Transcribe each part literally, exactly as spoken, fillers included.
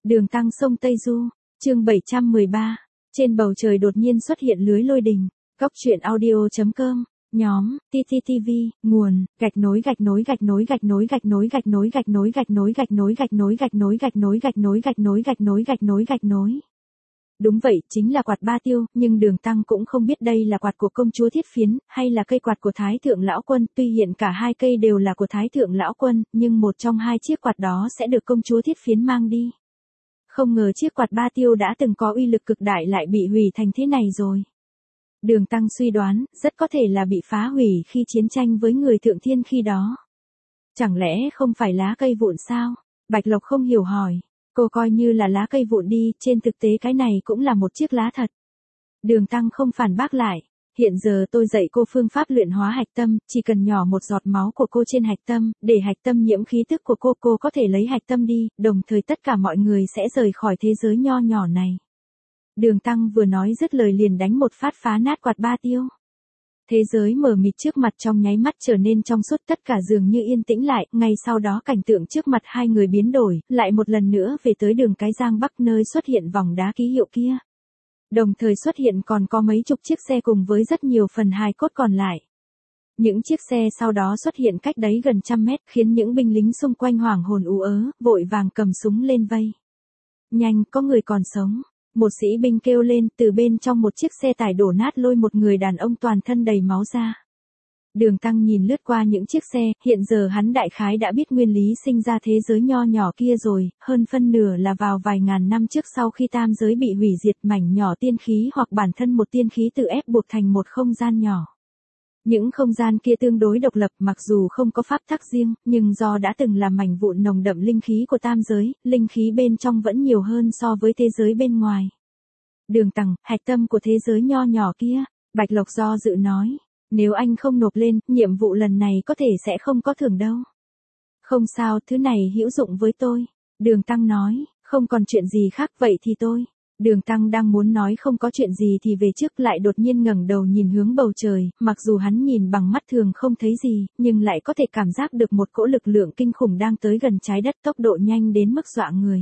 Đường Tăng sông Tây Du, chương bảy trăm mười ba. Trên bầu trời đột nhiên xuất hiện lưới lôi đình. Góc truyện audio chấm com, nhóm, tê tê tê vê, nguồn, gạch nối gạch nối gạch nối gạch nối gạch nối gạch nối gạch nối gạch nối gạch nối gạch nối gạch nối gạch nối gạch nối gạch nối gạch nối gạch nối gạch nối. Đúng vậy, chính là quạt ba tiêu, nhưng Đường Tăng cũng không biết đây là quạt của công chúa Thiết Phiến, hay là cây quạt của Thái Thượng Lão Quân. Tuy hiện cả hai cây đều là của Thái Thượng Lão Quân, nhưng một trong hai chiếc quạt đó sẽ được công chúa Thiết Phiến mang đi. Không ngờ chiếc quạt ba tiêu đã từng có uy lực cực đại lại bị hủy thành thế này rồi. Đường Tăng suy đoán, rất có thể là bị phá hủy khi chiến tranh với người Thượng Thiên khi đó. Chẳng lẽ không phải lá cây vụn sao? Bạch Lộc không hiểu hỏi. Cô coi như là lá cây vụn đi, trên thực tế cái này cũng là một chiếc lá thật. Đường Tăng không phản bác lại. Hiện giờ tôi dạy cô phương pháp luyện hóa hạch tâm, chỉ cần nhỏ một giọt máu của cô trên hạch tâm, để hạch tâm nhiễm khí tức của cô, cô có thể lấy hạch tâm đi, đồng thời tất cả mọi người sẽ rời khỏi thế giới nho nhỏ này. Đường Tăng vừa nói dứt lời liền đánh một phát phá nát quạt ba tiêu. Thế giới mờ mịt trước mặt trong nháy mắt trở nên trong suốt, tất cả dường như yên tĩnh lại, ngay sau đó cảnh tượng trước mặt hai người biến đổi, lại một lần nữa về tới đường cái Giang Bắc nơi xuất hiện vòng đá ký hiệu kia. Đồng thời xuất hiện còn có mấy chục chiếc xe cùng với rất nhiều phần hài cốt còn lại. Những chiếc xe sau đó xuất hiện cách đấy gần trăm mét, khiến những binh lính xung quanh hoảng hồn ú ớ, vội vàng cầm súng lên vây. Nhanh, có người còn sống. Một sĩ binh kêu lên, từ bên trong một chiếc xe tải đổ nát lôi một người đàn ông toàn thân đầy máu ra. Đường Tăng nhìn lướt qua những chiếc xe, hiện giờ hắn đại khái đã biết nguyên lý sinh ra thế giới nho nhỏ kia rồi, hơn phân nửa là vào vài ngàn năm trước sau khi tam giới bị hủy diệt, mảnh nhỏ tiên khí hoặc bản thân một tiên khí tự ép buộc thành một không gian nhỏ. Những không gian kia tương đối độc lập, mặc dù không có pháp tắc riêng, nhưng do đã từng là mảnh vụn nồng đậm linh khí của tam giới, linh khí bên trong vẫn nhiều hơn so với thế giới bên ngoài. Đường Tăng, hạch tâm của thế giới nho nhỏ kia, Bạch Lộc do dự nói, nếu anh không nộp lên, nhiệm vụ lần này có thể sẽ không có thưởng đâu. Không sao, thứ này hữu dụng với tôi. Đường Tăng nói, không còn chuyện gì khác vậy thì tôi. Đường Tăng đang muốn nói không có chuyện gì thì về trước lại đột nhiên ngẩng đầu nhìn hướng bầu trời, mặc dù hắn nhìn bằng mắt thường không thấy gì, nhưng lại có thể cảm giác được một cỗ lực lượng kinh khủng đang tới gần trái đất, tốc độ nhanh đến mức dọa người.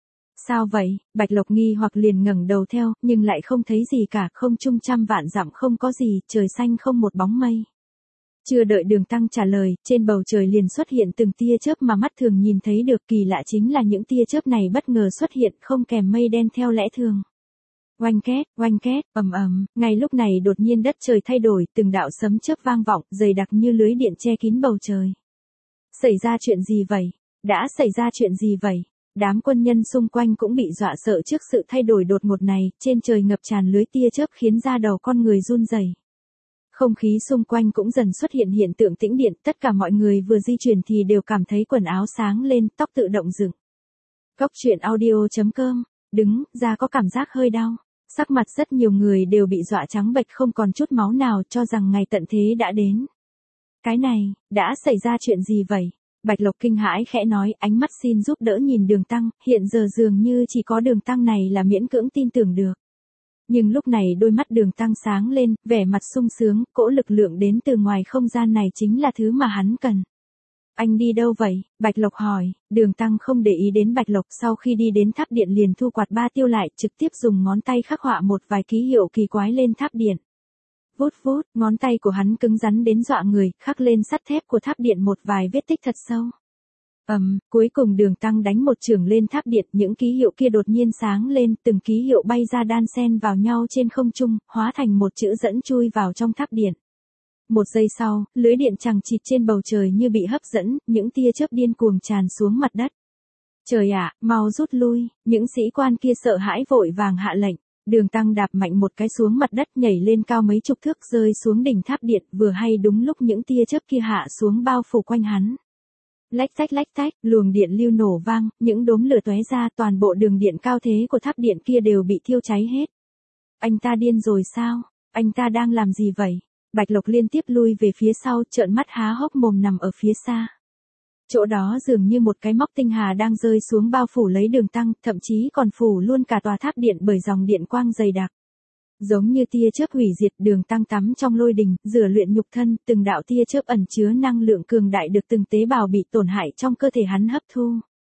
Sao vậy? Bạch Lộc nghi hoặc liền ngẩng đầu theo, nhưng lại không thấy gì cả, không trung trăm vạn dặm không có gì, trời xanh không một bóng mây. Chưa đợi Đường Tăng trả lời, trên bầu trời liền xuất hiện từng tia chớp mà mắt thường nhìn thấy được, kỳ lạ chính là những tia chớp này bất ngờ xuất hiện không kèm mây đen theo lẽ thường. Oanh két, oanh két, ầm ầm, ngay lúc này đột nhiên đất trời thay đổi, từng đạo sấm chớp vang vọng, dày đặc như lưới điện che kín bầu trời. Xảy ra chuyện gì vậy? Đã xảy ra chuyện gì vậy? Đám quân nhân xung quanh cũng bị dọa sợ trước sự thay đổi đột ngột này, trên trời ngập tràn lưới tia chớp khiến da đầu con người run rẩy. Không khí xung quanh cũng dần xuất hiện hiện tượng tĩnh điện, tất cả mọi người vừa di chuyển thì đều cảm thấy quần áo sáng lên, tóc tự động dựng. Góc truyện audio chấm com, đứng ra có cảm giác hơi đau. Sắc mặt rất nhiều người đều bị dọa trắng bệch không còn chút máu nào, cho rằng ngày tận thế đã đến. Cái này, đã xảy ra chuyện gì vậy? Bạch Lộc kinh hãi khẽ nói, ánh mắt xin giúp đỡ nhìn Đường Tăng, hiện giờ dường như chỉ có Đường Tăng này là miễn cưỡng tin tưởng được. Nhưng lúc này đôi mắt Đường Tăng sáng lên, vẻ mặt sung sướng, cỗ lực lượng đến từ ngoài không gian này chính là thứ mà hắn cần. Anh đi đâu vậy? Bạch Lộc hỏi. Đường Tăng không để ý đến Bạch Lộc, sau khi đi đến tháp điện liền thu quạt ba tiêu lại, trực tiếp dùng ngón tay khắc họa một vài ký hiệu kỳ quái lên tháp điện. Vút vút, ngón tay của hắn cứng rắn đến dọa người, khắc lên sắt thép của tháp điện một vài vết tích thật sâu. Ầm, um, cuối cùng Đường Tăng đánh một chưởng lên tháp điện, những ký hiệu kia đột nhiên sáng lên, từng ký hiệu bay ra đan xen vào nhau trên không trung, hóa thành một chữ dẫn chui vào trong tháp điện. Một giây sau, lưới điện chằng chịt trên bầu trời như bị hấp dẫn, những tia chớp điên cuồng tràn xuống mặt đất. Trời ạ, mau rút lui, những sĩ quan kia sợ hãi vội vàng hạ lệnh. Đường Tăng đạp mạnh một cái xuống mặt đất, nhảy lên cao mấy chục thước rơi xuống đỉnh tháp điện, vừa hay đúng lúc những tia chớp kia hạ xuống bao phủ quanh hắn. Lách tách lách tách, luồng điện lưu nổ vang, những đốm lửa tóe ra, toàn bộ đường điện cao thế của tháp điện kia đều bị thiêu cháy hết. Anh ta điên rồi sao? Anh ta đang làm gì vậy? Bạch Lộc liên tiếp lui về phía sau, trợn mắt há hốc mồm nằm ở phía xa. Chỗ đó dường như một cái móc tinh hà đang rơi xuống bao phủ lấy Đường Tăng, thậm chí còn phủ luôn cả tòa tháp điện bởi dòng điện quang dày đặc. Giống như tia chớp hủy diệt, Đường Tăng tắm trong lôi đình, rửa luyện nhục thân, từng đạo tia chớp ẩn chứa năng lượng cường đại được từng tế bào bị tổn hại trong cơ thể hắn hấp thu.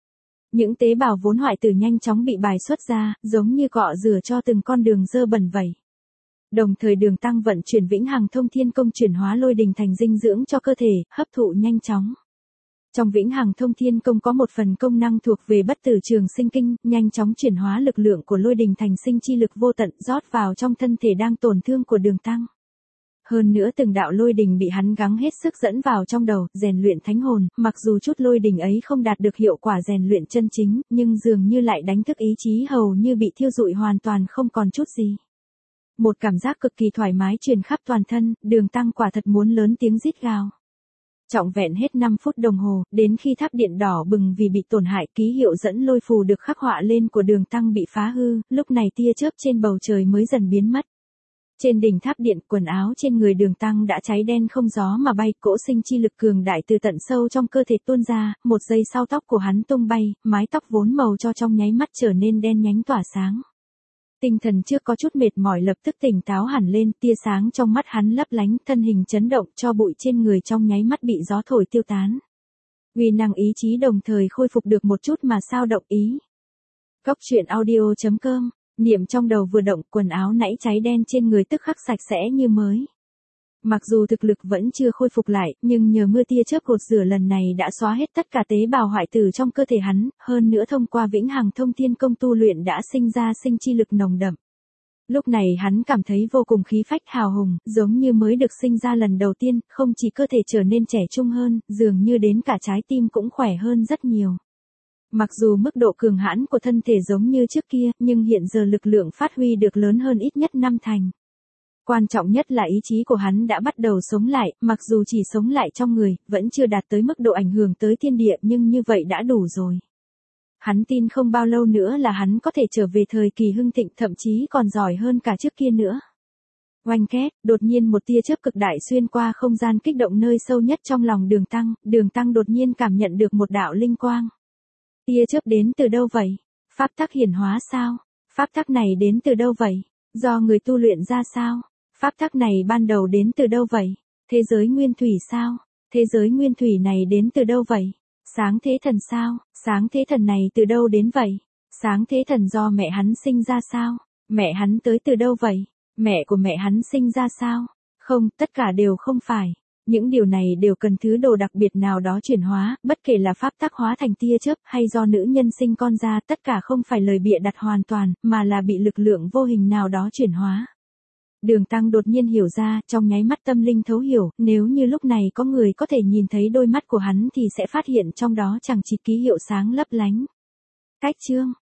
Những tế bào vốn hoại tử nhanh chóng bị bài xuất ra, giống như cọ rửa cho từng con đường dơ bẩn vậy. Đồng thời đường tăng vận chuyển vĩnh hằng thông thiên công chuyển hóa lôi đình thành dinh dưỡng cho cơ thể, hấp thụ nhanh chóng. Trong vĩnh hằng thông thiên công có một phần công năng thuộc về bất tử trường sinh kinh, nhanh chóng chuyển hóa lực lượng của lôi đình thành sinh chi lực vô tận rót vào trong thân thể đang tổn thương của đường tăng. Hơn nữa từng đạo lôi đình bị hắn gắng hết sức dẫn vào trong đầu, rèn luyện thánh hồn, mặc dù chút lôi đình ấy không đạt được hiệu quả rèn luyện chân chính, nhưng dường như lại đánh thức ý chí hầu như bị thiêu rụi hoàn toàn không còn chút gì. Một cảm giác cực kỳ thoải mái truyền khắp toàn thân, đường tăng quả thật muốn lớn tiếng rít gào. Trọn vẹn hết năm phút đồng hồ, đến khi tháp điện đỏ bừng vì bị tổn hại, ký hiệu dẫn lôi phù được khắc họa lên của đường tăng bị phá hư, lúc này tia chớp trên bầu trời mới dần biến mất. Trên đỉnh tháp điện, quần áo trên người đường tăng đã cháy đen không gió mà bay, cỗ sinh chi lực cường đại từ tận sâu trong cơ thể tuôn ra, một giây sau tóc của hắn tung bay, mái tóc vốn màu cho trong nháy mắt trở nên đen nhánh tỏa sáng. Tinh thần trước có chút mệt mỏi lập tức tỉnh táo hẳn lên, tia sáng trong mắt hắn lấp lánh, thân hình chấn động, cho bụi trên người trong nháy mắt bị gió thổi tiêu tán. Uy năng ý chí đồng thời khôi phục được một chút mà sao động ý. Góc truyện audio chấm com, niệm trong đầu vừa động, quần áo nãy cháy đen trên người tức khắc sạch sẽ như mới. Mặc dù thực lực vẫn chưa khôi phục lại, nhưng nhờ mưa tia chớp gột rửa lần này đã xóa hết tất cả tế bào hoại tử trong cơ thể hắn, hơn nữa thông qua vĩnh hằng thông thiên công tu luyện đã sinh ra sinh chi lực nồng đậm. Lúc này hắn cảm thấy vô cùng khí phách hào hùng, giống như mới được sinh ra lần đầu tiên, không chỉ cơ thể trở nên trẻ trung hơn, dường như đến cả trái tim cũng khỏe hơn rất nhiều. Mặc dù mức độ cường hãn của thân thể giống như trước kia, nhưng hiện giờ lực lượng phát huy được lớn hơn ít nhất năm thành. Quan trọng nhất là ý chí của hắn đã bắt đầu sống lại, mặc dù chỉ sống lại trong người, vẫn chưa đạt tới mức độ ảnh hưởng tới thiên địa nhưng như vậy đã đủ rồi. Hắn tin không bao lâu nữa là hắn có thể trở về thời kỳ hưng thịnh, thậm chí còn giỏi hơn cả trước kia nữa. Oanh két, đột nhiên một tia chớp cực đại xuyên qua không gian kích động nơi sâu nhất trong lòng đường tăng, đường tăng đột nhiên cảm nhận được một đạo linh quang. Tia chớp đến từ đâu vậy? Pháp tắc hiển hóa sao? Pháp tắc này đến từ đâu vậy? Do người tu luyện ra sao? Pháp tắc này ban đầu đến từ đâu vậy? Thế giới nguyên thủy sao? Thế giới nguyên thủy này đến từ đâu vậy? Sáng thế thần sao? Sáng thế thần này từ đâu đến vậy? Sáng thế thần do mẹ hắn sinh ra sao? Mẹ hắn tới từ đâu vậy? Mẹ của mẹ hắn sinh ra sao? Không, tất cả đều không phải. Những điều này đều cần thứ đồ đặc biệt nào đó chuyển hóa, bất kể là pháp tắc hóa thành tia chớp hay do nữ nhân sinh con ra, tất cả không phải lời bịa đặt hoàn toàn, mà là bị lực lượng vô hình nào đó chuyển hóa. Đường tăng đột nhiên hiểu ra, trong nháy mắt tâm linh thấu hiểu, nếu như lúc này có người có thể nhìn thấy đôi mắt của hắn thì sẽ phát hiện trong đó chẳng chỉ ký hiệu sáng lấp lánh. Cách chương